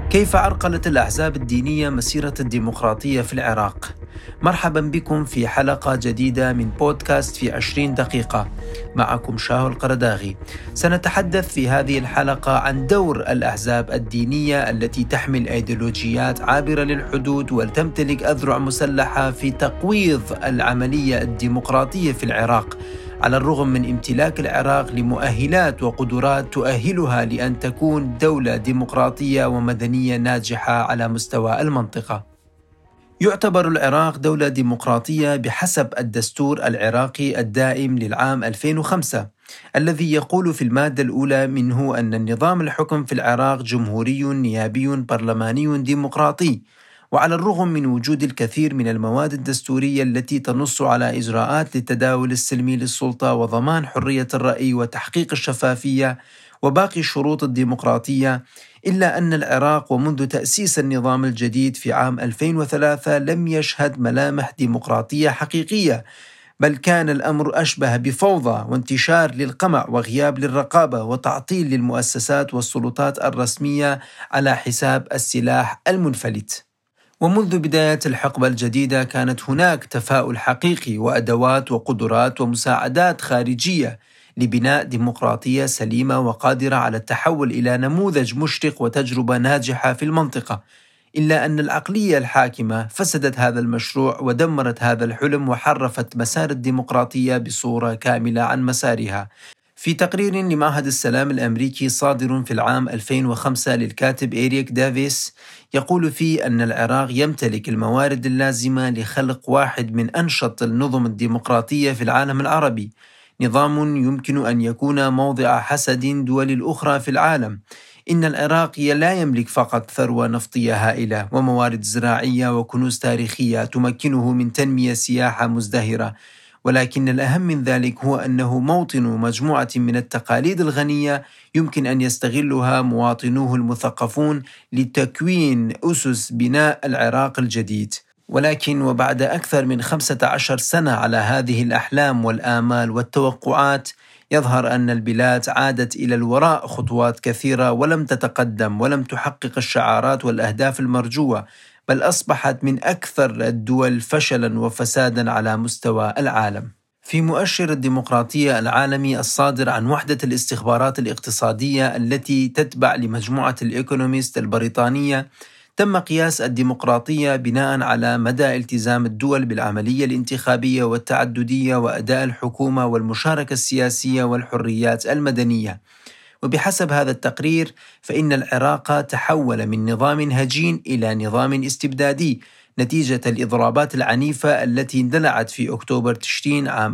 كيف عرقلت الأحزاب الدينية مسيرة الديمقراطية في العراق؟ مرحبا بكم في حلقة جديدة من بودكاست في 20 دقيقة. معكم شاهو القرداغي. سنتحدث في هذه الحلقة عن دور الأحزاب الدينية التي تحمل أيديولوجيات عابرة للحدود وتمتلك أذرع مسلحة في تقويض العملية الديمقراطية في العراق، على الرغم من امتلاك العراق لمؤهلات وقدرات تؤهلها لأن تكون دولة ديمقراطية ومدنية ناجحة على مستوى المنطقة. يعتبر العراق دولة ديمقراطية بحسب الدستور العراقي الدائم للعام 2005 الذي يقول في المادة الأولى منه أن النظام الحكم في العراق جمهوري نيابي برلماني ديمقراطي. وعلى الرغم من وجود الكثير من المواد الدستورية التي تنص على إجراءات للتداول السلمي للسلطة وضمان حرية الرأي وتحقيق الشفافية وباقي الشروط الديمقراطية، إلا أن العراق ومنذ تأسيس النظام الجديد في عام 2003 لم يشهد ملامح ديمقراطية حقيقية، بل كان الأمر أشبه بفوضى وانتشار للقمع وغياب للرقابة وتعطيل للمؤسسات والسلطات الرسمية على حساب السلاح المنفلت. ومنذ بداية الحقبة الجديدة كانت هناك تفاؤل حقيقي وأدوات وقدرات ومساعدات خارجية لبناء ديمقراطية سليمة وقادرة على التحول إلى نموذج مشرق وتجربة ناجحة في المنطقة، إلا أن العقلية الحاكمة فسدت هذا المشروع ودمرت هذا الحلم وحرفت مسار الديمقراطية بصورة كاملة عن مسارها. في تقرير لمعهد السلام الأمريكي صادر في العام 2005 للكاتب إيريك دافيس، يقول فيه أن العراق يمتلك الموارد اللازمة لخلق واحد من أنشط النظم الديمقراطية في العالم العربي، نظام يمكن أن يكون موضع حسد دول الأخرى في العالم. إن العراق لا يملك فقط ثروة نفطية هائلة وموارد زراعية وكنوز تاريخية تمكنه من تنمية سياحة مزدهرة، ولكن الأهم من ذلك هو أنه موطن مجموعة من التقاليد الغنية يمكن أن يستغلها مواطنوه المثقفون لتكوين أسس بناء العراق الجديد. ولكن وبعد أكثر من 15 سنة على هذه الأحلام والآمال والتوقعات، يظهر أن البلاد عادت إلى الوراء خطوات كثيرة ولم تتقدم ولم تحقق الشعارات والأهداف المرجوة، بل أصبحت من أكثر الدول فشلا وفسادا على مستوى العالم. في مؤشر الديمقراطية العالمي الصادر عن وحدة الاستخبارات الاقتصادية التي تتبع لمجموعة الإيكونوميست البريطانية، تم قياس الديمقراطية بناء على مدى التزام الدول بالعملية الانتخابية والتعددية وأداء الحكومة والمشاركة السياسية والحريات المدنية. وبحسب هذا التقرير فإن العراق تحول من نظام هجين إلى نظام استبدادي نتيجة الإضرابات العنيفة التي اندلعت في أكتوبر تشرين عام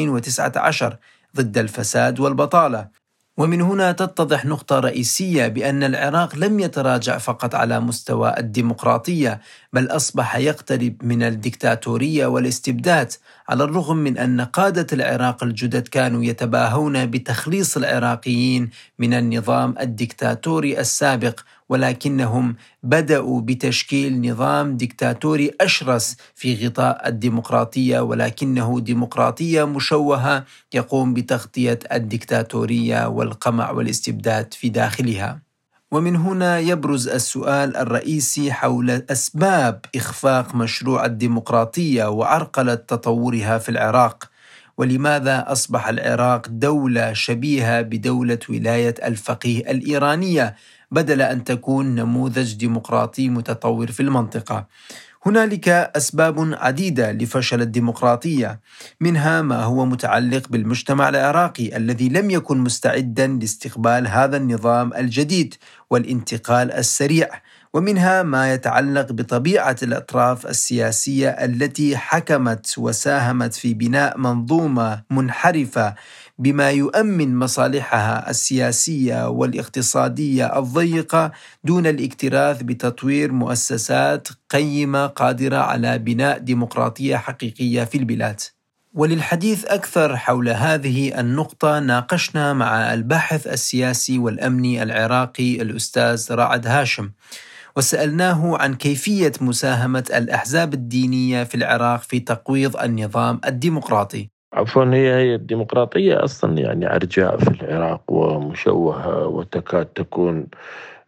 2019 ضد الفساد والبطالة. ومن هنا تتضح نقطة رئيسية بأن العراق لم يتراجع فقط على مستوى الديمقراطية، بل أصبح يقترب من الديكتاتورية والاستبداد، على الرغم من أن قادة العراق الجدد كانوا يتباهون بتخليص العراقيين من النظام الديكتاتوري السابق، ولكنهم بدأوا بتشكيل نظام ديكتاتوري أشرس في غطاء الديمقراطية، ولكنه ديمقراطية مشوهة يقوم بتغطية الديكتاتورية والقمع والاستبداد في داخلها. ومن هنا يبرز السؤال الرئيسي حول أسباب إخفاق مشروع الديمقراطية وعرقلة تطورها في العراق، ولماذا أصبح العراق دولة شبيهة بدولة ولاية الفقيه الإيرانية بدل أن تكون نموذج ديمقراطي متطور في المنطقة. هنالك أسباب عديدة لفشل الديمقراطية، منها ما هو متعلق بالمجتمع العراقي الذي لم يكن مستعدا لاستقبال هذا النظام الجديد والانتقال السريع، ومنها ما يتعلق بطبيعة الأطراف السياسية التي حكمت وساهمت في بناء منظومة منحرفة بما يؤمن مصالحها السياسية والاقتصادية الضيقة دون الاكتراث بتطوير مؤسسات قيمة قادرة على بناء ديمقراطية حقيقية في البلاد. وللحديث أكثر حول هذه النقطة ناقشنا مع الباحث السياسي والأمني العراقي الأستاذ رعد هاشم، وسألناه عن كيفية مساهمة الأحزاب الدينية في العراق في تقويض النظام الديمقراطي. عفوا، هي الديمقراطية أصلا يعني أرجاء في العراق ومشوهة وتكاد تكون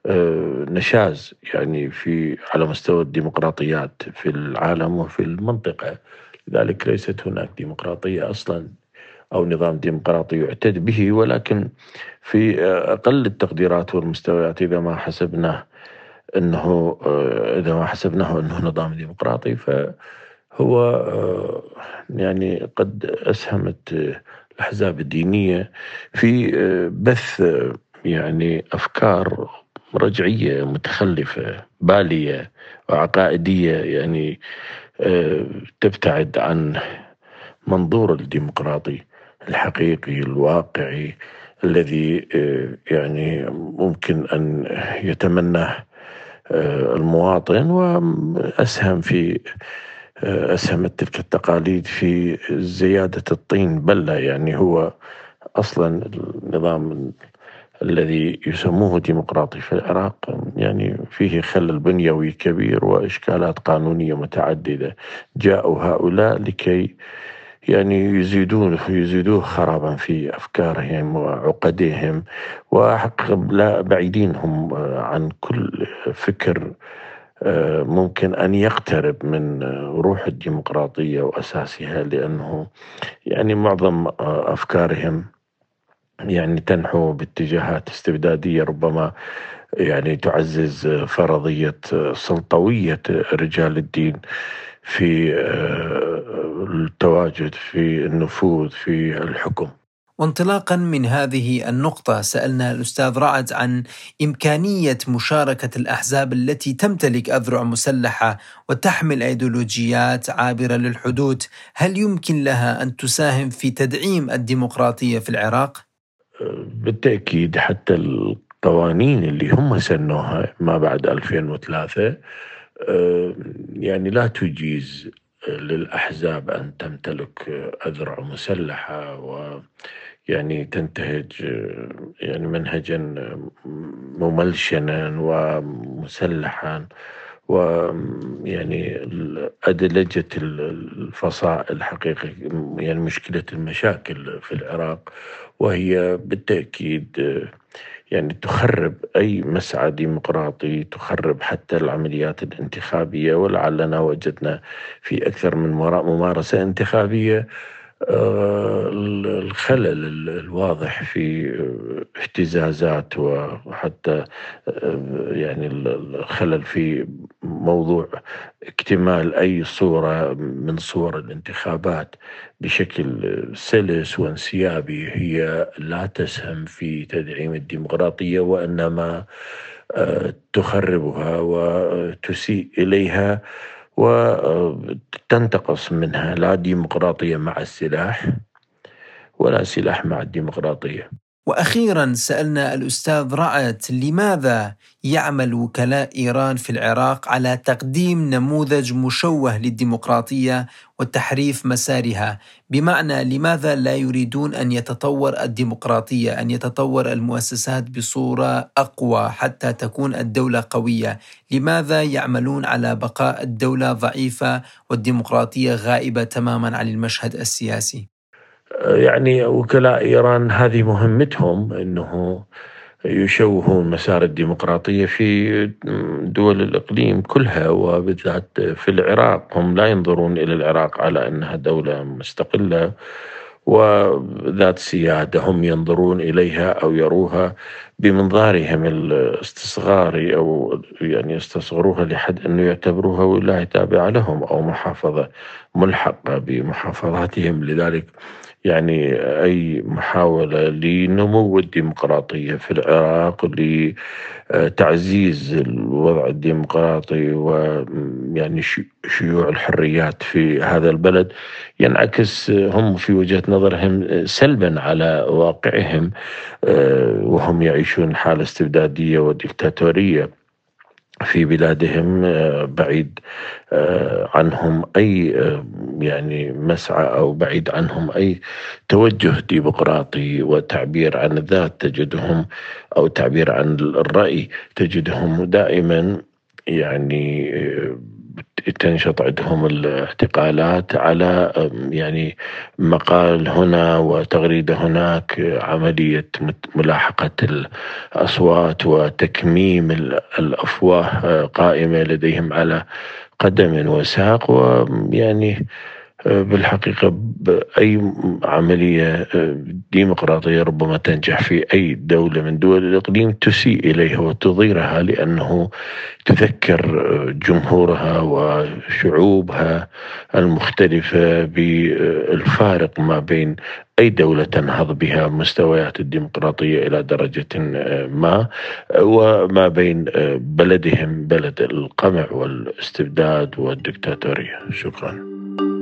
نشاز يعني على مستوى الديمقراطيات في العالم وفي المنطقة. لذلك ليست هناك ديمقراطية أصلا أو نظام ديمقراطي يعتد به، ولكن في أقل التقديرات والمستويات إذا ما حسبناه أنه نظام ديمقراطي، فهو يعني قد أسهمت الأحزاب الدينية في بث يعني أفكار رجعية متخلفة بالية وعقائدية، يعني تبتعد عن منظور الديمقراطي الحقيقي الواقعي الذي يعني ممكن أن يتمناه المواطن. أسهمت تلك التقاليد في زيادة الطين بلة. يعني هو أصلا النظام الذي يسموه ديمقراطي في العراق يعني فيه خلل بنيوي كبير وإشكالات قانونية متعددة. جاءوا هؤلاء لكي يعني يزيدوه خرابا في أفكارهم وعقدهم، وحق لا بعيدين هم عن كل فكر ممكن أن يقترب من روح الديمقراطية وأساسها، لأنه يعني معظم أفكارهم يعني تنحو باتجاهات استبدادية، ربما يعني تعزز فرضية سلطوية رجال الدين في التواجد في النفوذ في الحكم. وانطلاقا من هذه النقطة سألنا الأستاذ رعد عن إمكانية مشاركة الأحزاب التي تمتلك أذرع مسلحة وتحمل أيديولوجيات عابرة للحدود، هل يمكن لها أن تساهم في تدعيم الديمقراطية في العراق؟ بالتأكيد، حتى القوانين اللي هم سنوها ما بعد 2003 يعني لا تجيز للأحزاب أن تمتلك أذرع مسلحة ويعني تنتهج يعني منهجا مملشنا ومسلحا، ويعني أدلجة الفصائل حقيقة يعني مشكلة المشاكل في العراق، وهي بالتأكيد يعني تخرب أي مسعى ديمقراطي، تخرب حتى العمليات الانتخابية. ولعلنا وجدنا في أكثر من ممارسة انتخابية الخلل الواضح في اهتزازات، وحتى يعني الخلل في موضوع اكتمال أي صورة من صور الانتخابات بشكل سلس وانسيابي هي لا تسهم في تدعيم الديمقراطية، وإنما تخربها وتسيء إليها وتنتقص منها. لا ديمقراطية مع السلاح ولا سلاح مع الديمقراطية. وأخيرا سألنا الأستاذ رعد لماذا يعمل وكلاء إيران في العراق على تقديم نموذج مشوه للديمقراطية وتحريف مسارها، بمعنى لماذا لا يريدون أن يتطور الديمقراطية، أن يتطور المؤسسات بصورة أقوى حتى تكون الدولة قوية؟ لماذا يعملون على بقاء الدولة ضعيفة والديمقراطية غائبة تماما عن المشهد السياسي؟ يعني وكلاء إيران هذه مهمتهم، أنه يشوهون مسار الديمقراطية في دول الإقليم كلها، وبالذات في العراق. هم لا ينظرون إلى العراق على أنها دولة مستقلة وذات سيادة، هم ينظرون إليها أو يروها بمنظارهم الاستصغاري، أو يعني يستصغروها لحد أنه يعتبروها ولاية تابعة لهم أو محافظة ملحقة بمحافظاتهم. لذلك يعني أي محاولة لنمو الديمقراطية في العراق، لتعزيز الوضع الديمقراطي ويعني شيوع الحريات في هذا البلد، ينعكس هم في وجهة نظرهم سلبا على واقعهم، وهم يعيشون حالة استبدادية وديكتاتورية في بلادهم، بعيد عنهم أي يعني مسعى، أو بعيد عنهم أي توجه ديمقراطي وتعبير عن الذات. تجدهم أو تعبير عن الرأي، تجدهم دائما يعني تنشط عندهم الاعتقالات على يعني مقال هنا وتغريدة هناك، عملية ملاحقة الأصوات وتكميم الأفواه قائمة لديهم على قدم وساق. ويعني بالحقيقة بأي عملية ديمقراطية ربما تنجح في أي دولة من دول الإقليم تسيء إليها وتضيرها، لأنه تذكر جمهورها وشعوبها المختلفة بالفارق ما بين أي دولة تنهض بها مستويات الديمقراطية إلى درجة ما، وما بين بلدهم بلد القمع والاستبداد والدكتاتورية. شكرا.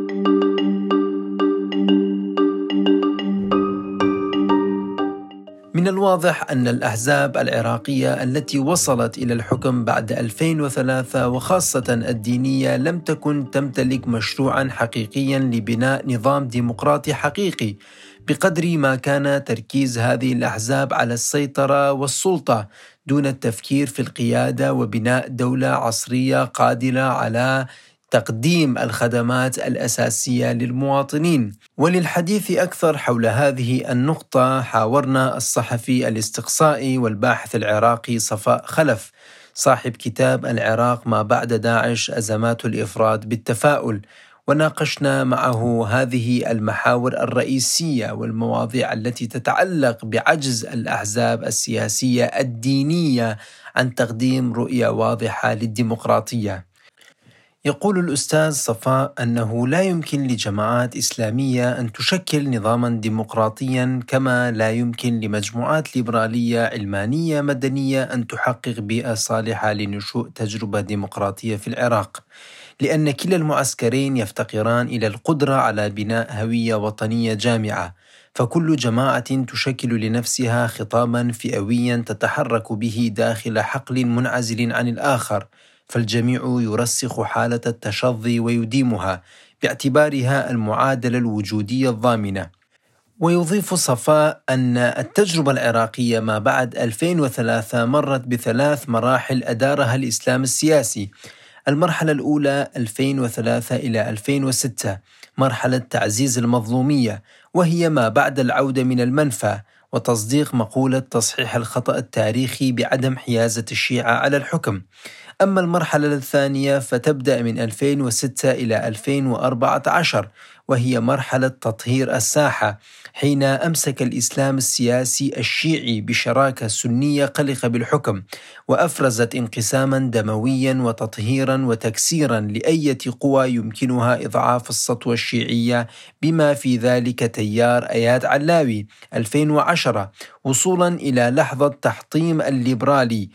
من الواضح أن الأحزاب العراقية التي وصلت إلى الحكم بعد 2003 وخاصة الدينية لم تكن تمتلك مشروعا حقيقيا لبناء نظام ديمقراطي حقيقي، بقدر ما كان تركيز هذه الأحزاب على السيطرة والسلطة دون التفكير في القيادة وبناء دولة عصرية قادرة على تقديم الخدمات الأساسية للمواطنين. وللحديث أكثر حول هذه النقطة حاورنا الصحفي الاستقصائي والباحث العراقي صفاء خلف، صاحب كتاب العراق ما بعد داعش أزمات الإفراد بالتفاؤل، وناقشنا معه هذه المحاور الرئيسية والمواضيع التي تتعلق بعجز الأحزاب السياسية الدينية عن تقديم رؤية واضحة للديمقراطية. يقول الأستاذ صفاء أنه لا يمكن لجماعات إسلامية أن تشكل نظاما ديمقراطيا، كما لا يمكن لمجموعات ليبرالية علمانية مدنية أن تحقق بيئة صالحة لنشوء تجربة ديمقراطية في العراق، لأن كلا المعسكرين يفتقران إلى القدرة على بناء هوية وطنية جامعة، فكل جماعة تشكل لنفسها خطابا فئويا تتحرك به داخل حقل منعزل عن الآخر، فالجميع يرسخ حالة التشظي ويديمها باعتبارها المعادلة الوجودية الضامنة. ويضيف صفاء أن التجربة العراقية ما بعد 2003 مرت ب3 مراحل أدارها الإسلام السياسي. المرحلة الأولى 2003 إلى 2006 مرحلة تعزيز المظلومية، وهي ما بعد العودة من المنفى وتصديق مقولة تصحيح الخطأ التاريخي بعدم حيازة الشيعة على الحكم. أما المرحلة الثانية فتبدأ من 2006 إلى 2014، وهي مرحلة تطهير الساحة، حين أمسك الإسلام السياسي الشيعي بشراكة سنية قلقة بالحكم، وأفرزت انقساما دمويا وتطهيرا وتكسيرا لأية قوى يمكنها إضعاف السطوة الشيعية، بما في ذلك تيار أياد علاوي 2010، وصولا إلى لحظة تحطيم الليبرالي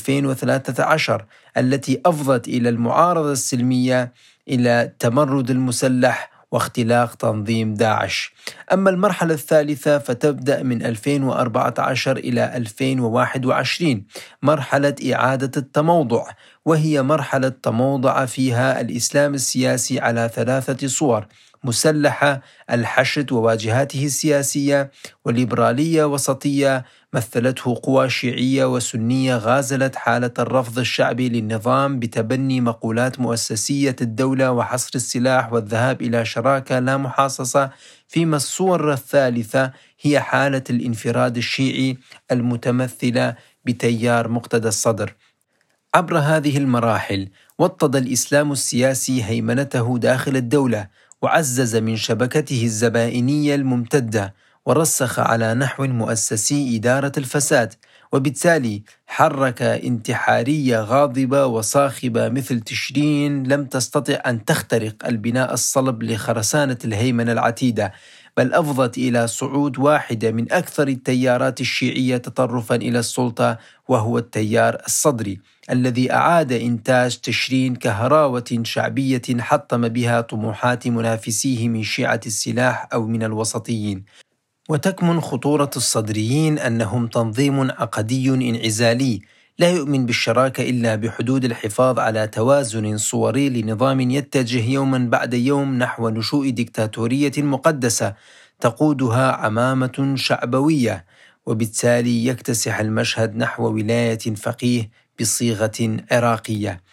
2013 التي أفضت إلى المعارضة السلمية إلى التمرد المسلح واختلاق تنظيم داعش. أما المرحلة الثالثة فتبدأ من 2014 إلى 2021، مرحلة إعادة التموضع، وهي مرحلة تموضع فيها الإسلام السياسي على 3 صور: مسلحة، الحشد وواجهاته السياسية، وليبرالية وسطية مثلته قوى شيعية وسنية غازلت حالة الرفض الشعبي للنظام بتبني مقولات مؤسسية الدولة وحصر السلاح والذهاب إلى شراكة لا محاصصة، فيما الصور الثالثة هي حالة الانفراد الشيعي المتمثلة بتيار مقتدى الصدر. عبر هذه المراحل وطد الإسلام السياسي هيمنته داخل الدولة، وعزز من شبكته الزبائنية الممتدة، ورسخ على نحو مؤسسي إدارة الفساد، وبالتالي حرك انتحارية غاضبة وصاخبة مثل تشرين لم تستطع أن تخترق البناء الصلب لخرسانة الهيمنة العتيدة، بل أفضت إلى صعود واحدة من أكثر التيارات الشيعية تطرفا إلى السلطة، وهو التيار الصدري، الذي أعاد إنتاج تشرين كهراوة شعبية حطم بها طموحات منافسيه من شيعة السلاح أو من الوسطيين. وتكمن خطورة الصدريين أنهم تنظيم عقدي انعزالي لا يؤمن بالشراكة إلا بحدود الحفاظ على توازن صوري لنظام يتجه يوما بعد يوم نحو نشوء ديكتاتورية مقدسة تقودها عمامة شعبوية، وبالتالي يكتسح المشهد نحو ولاية فقيه بصيغة عراقية.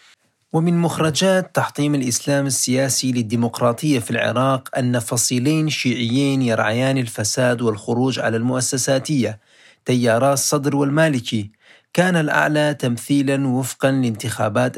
ومن مخرجات تحطيم الإسلام السياسي للديمقراطية في العراق أن فصيلين شيعيين يرعيان الفساد والخروج على المؤسساتية، تيارا الصدر والمالكي. كان الأعلى تمثيلا وفقا لانتخابات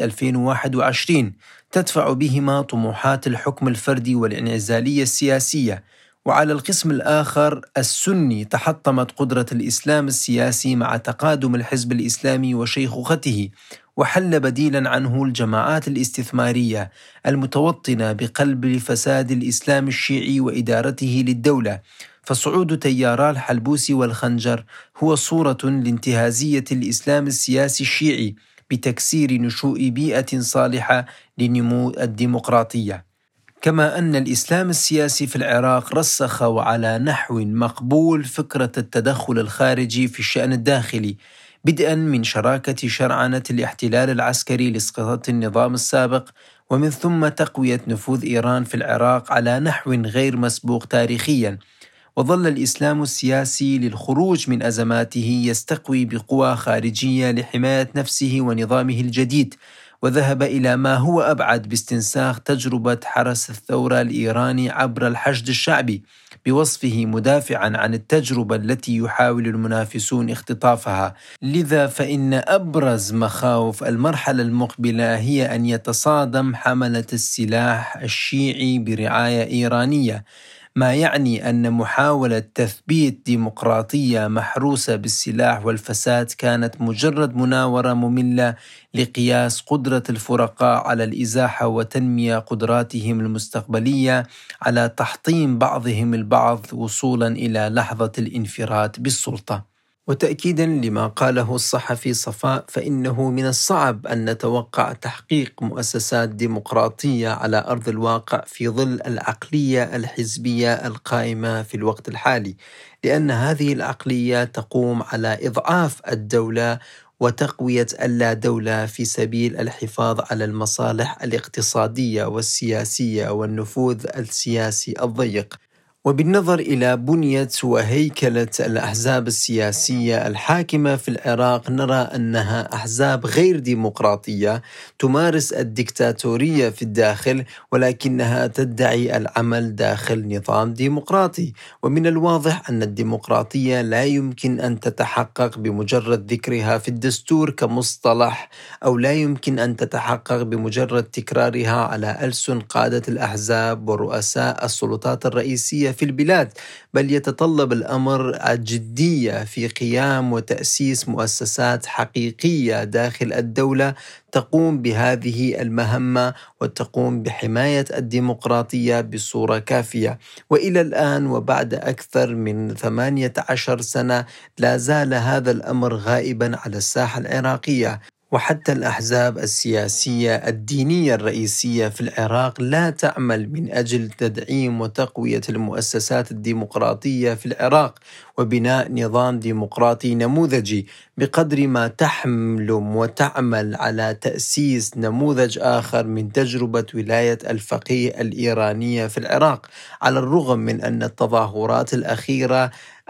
2021 تدفع بهما طموحات الحكم الفردي والانعزالية السياسية، وعلى القسم الآخر السني تحطمت قدرة الإسلام السياسي مع تقادم الحزب الإسلامي وشيخوخته، وحل بديلا عنه الجماعات الاستثمارية المتوطنة بقلب فساد الإسلام الشيعي وإدارته للدولة. فصعود تيارا الحلبوسي والخنجر هو صورة لانتهازية الإسلام السياسي الشيعي بتكسير نشوء بيئة صالحة لنمو الديمقراطية. كما أن الإسلام السياسي في العراق رسخ وعلى نحو مقبول فكرة التدخل الخارجي في الشأن الداخلي، بدءا من شراكة شرعنة الاحتلال العسكري لإسقاط النظام السابق، ومن ثم تقوية نفوذ إيران في العراق على نحو غير مسبوق تاريخيا. وظل الإسلام السياسي للخروج من أزماته يستقوي بقوى خارجية لحماية نفسه ونظامه الجديد، وذهب إلى ما هو أبعد باستنساخ تجربة حرس الثورة الإيراني عبر الحشد الشعبي، بوصفه مدافعا عن التجربة التي يحاول المنافسون اختطافها. لذا فإن أبرز مخاوف المرحلة المقبلة هي أن يتصادم حملة السلاح الشيعي برعاية إيرانية، ما يعني أن محاولة تثبيت ديمقراطية محروسة بالسلاح والفساد كانت مجرد مناورة مملة لقياس قدرة الفرقاء على الإزاحة وتنمية قدراتهم المستقبلية على تحطيم بعضهم البعض وصولا إلى لحظة الانفراد بالسلطة. وتأكيدا لما قاله الصحفي صفاء، فإنه من الصعب أن نتوقع تحقيق مؤسسات ديمقراطية على أرض الواقع في ظل العقلية الحزبية القائمة في الوقت الحالي، لأن هذه العقلية تقوم على إضعاف الدولة وتقوية اللادولة في سبيل الحفاظ على المصالح الاقتصادية والسياسية والنفوذ السياسي الضيق. وبالنظر إلى بنية وهيكلة الأحزاب السياسية الحاكمة في العراق، نرى أنها أحزاب غير ديمقراطية تمارس الدكتاتورية في الداخل، ولكنها تدعي العمل داخل نظام ديمقراطي. ومن الواضح أن الديمقراطية لا يمكن أن تتحقق بمجرد ذكرها في الدستور كمصطلح، أو لا يمكن أن تتحقق بمجرد تكرارها على ألسن قادة الأحزاب ورؤساء السلطات الرئيسية في البلاد، بل يتطلب الأمر الجدية في قيام وتأسيس مؤسسات حقيقية داخل الدولة تقوم بهذه المهمة وتقوم بحماية الديمقراطية بصورة كافية. وإلى الآن وبعد أكثر من 18 سنة لا زال هذا الأمر غائبا على الساحة العراقية، وحتى الأحزاب السياسية الدينية الرئيسية في العراق لا تعمل من أجل تدعيم وتقوية المؤسسات الديمقراطية في العراق وبناء نظام ديمقراطي نموذجي، بقدر ما تحلم وتعمل على تأسيس نموذج آخر من تجربة ولاية الفقيه الإيرانية في العراق. على الرغم من أن التظاهرات الأخيرة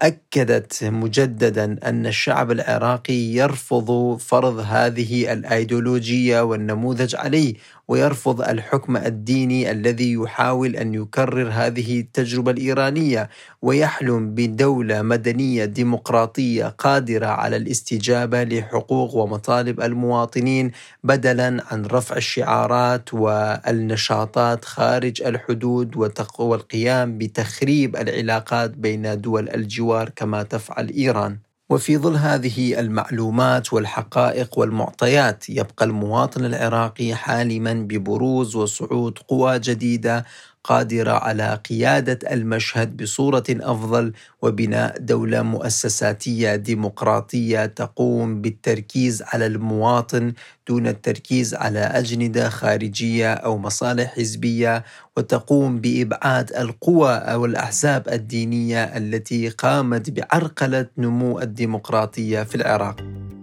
أكدت مجددا أن الشعب العراقي يرفض فرض هذه الأيديولوجية والنموذج عليه، ويرفض الحكم الديني الذي يحاول أن يكرر هذه التجربة الإيرانية، ويحلم بدولة مدنية ديمقراطية قادرة على الاستجابة لحقوق ومطالب المواطنين، بدلا عن رفع الشعارات والنشاطات خارج الحدود والقيام بتخريب العلاقات بين دول الجوار كما تفعل إيران. وفي ظل هذه المعلومات والحقائق والمعطيات، يبقى المواطن العراقي حالما ببروز وصعود قوى جديدة قادرة على قيادة المشهد بصورة أفضل، وبناء دولة مؤسساتية ديمقراطية تقوم بالتركيز على المواطن دون التركيز على أجندة خارجية أو مصالح حزبية، وتقوم بإبعاد القوى أو الأحزاب الدينية التي قامت بعرقلة نمو الديمقراطية في العراق.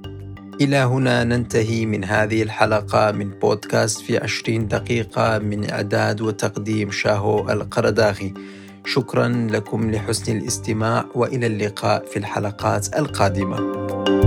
إلى هنا ننتهي من هذه الحلقة من بودكاست في 20 دقيقة، من إعداد وتقديم شاهو القرداغي. شكرا لكم لحسن الاستماع، وإلى اللقاء في الحلقات القادمة.